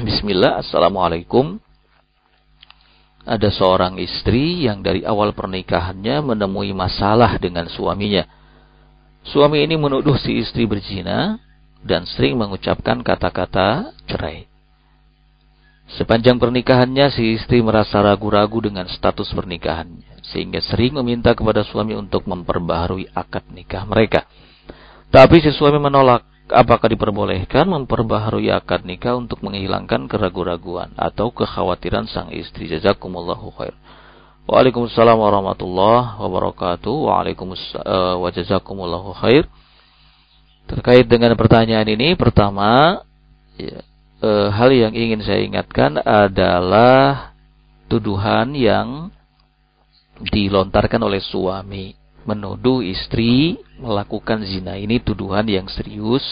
Bismillah, Assalamualaikum. Ada seorang istri yang dari awal pernikahannya menemui masalah dengan suaminya. Suami ini menuduh si istri berzina dan sering mengucapkan kata-kata cerai. Sepanjang pernikahannya, si istri merasa ragu-ragu dengan status pernikahannya, sehingga sering meminta kepada suami untuk memperbaharui akad nikah mereka. Tapi si suami menolak. Apakah diperbolehkan memperbaharui akad nikah untuk menghilangkan keraguan-raguan atau kekhawatiran sang istri? Jazakumullahu khair. Waalaikumsalam warahmatullahi wabarakatuh. Wa jazakumullahu khair. Terkait dengan pertanyaan ini, pertama, hal yang ingin saya ingatkan adalah tuduhan yang dilontarkan oleh suami menuduh istri melakukan zina. Ini tuduhan yang serius,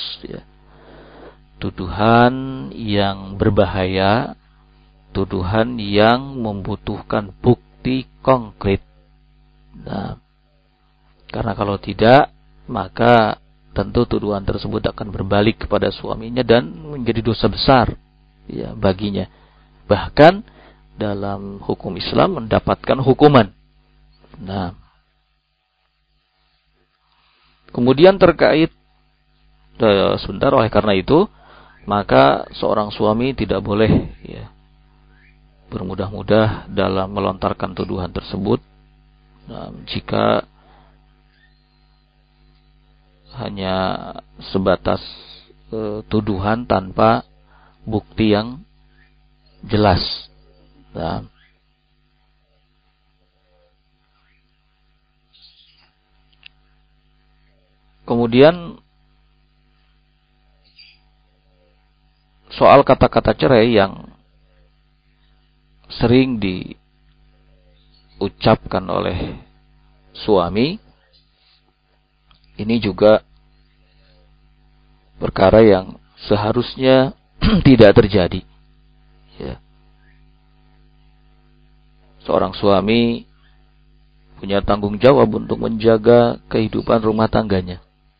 tuduhan yang berbahaya, tuduhan yang membutuhkan bukti konkret. Nah, karena kalau tidak, maka tentu tuduhan tersebut akan berbalik kepada suaminya dan menjadi dosa besar baginya. Bahkan dalam hukum Islam mendapatkan hukuman. Nah, kemudian terkait sebentar, oleh karena itu maka seorang suami tidak boleh bermudah-mudah dalam melontarkan tuduhan tersebut. Nah, jika hanya sebatas tuduhan tanpa bukti yang jelas. Nah, kemudian soal kata-kata cerai yang sering diucapkan oleh suami, ini juga perkara yang seharusnya tidak terjadi. Seorang suami punya tanggung jawab untuk menjaga kehidupan rumah tangganya.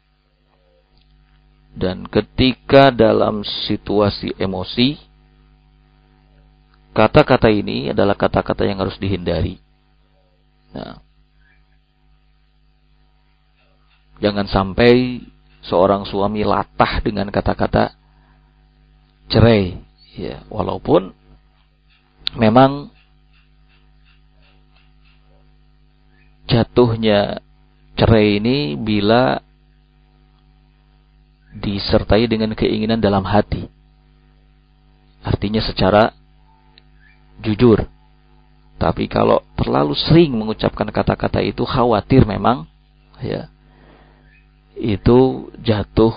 Dan ketika dalam situasi emosi, kata-kata ini adalah kata-kata yang harus dihindari. Nah, jangan sampai seorang suami latah dengan kata-kata cerai, walaupun memang jatuhnya cerai ini bila disertai dengan keinginan dalam hati. Artinya secara jujur. Tapi kalau terlalu sering mengucapkan kata-kata itu, khawatir memang itu jatuh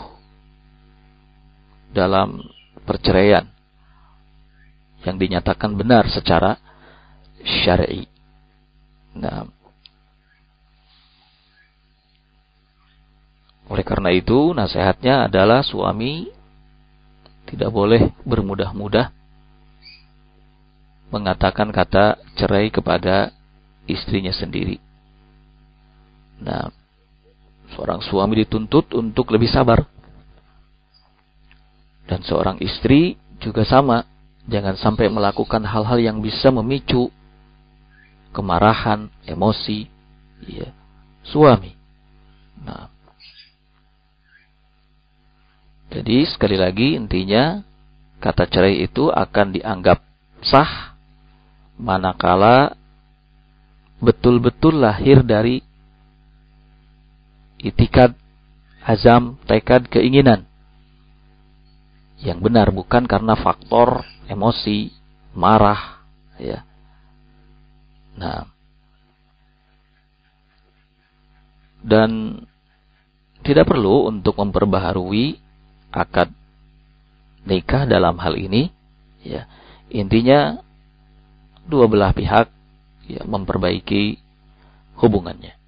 dalam perceraian yang dinyatakan benar secara syar'i. Nah, oleh karena itu, nasihatnya adalah suami tidak boleh bermudah-mudah mengatakan kata cerai kepada istrinya sendiri. Nah, seorang suami dituntut untuk lebih sabar. Dan seorang istri juga sama. Jangan sampai melakukan hal-hal yang bisa memicu kemarahan, emosi suami. Nah, jadi sekali lagi intinya kata cerai itu akan dianggap sah manakala betul-betul lahir dari itikad, azam, tekad, keinginan yang benar, bukan karena faktor emosi, marah, Nah, dan tidak perlu untuk memperbaharui akad nikah dalam hal ini. Intinya dua belah pihak memperbaiki hubungannya.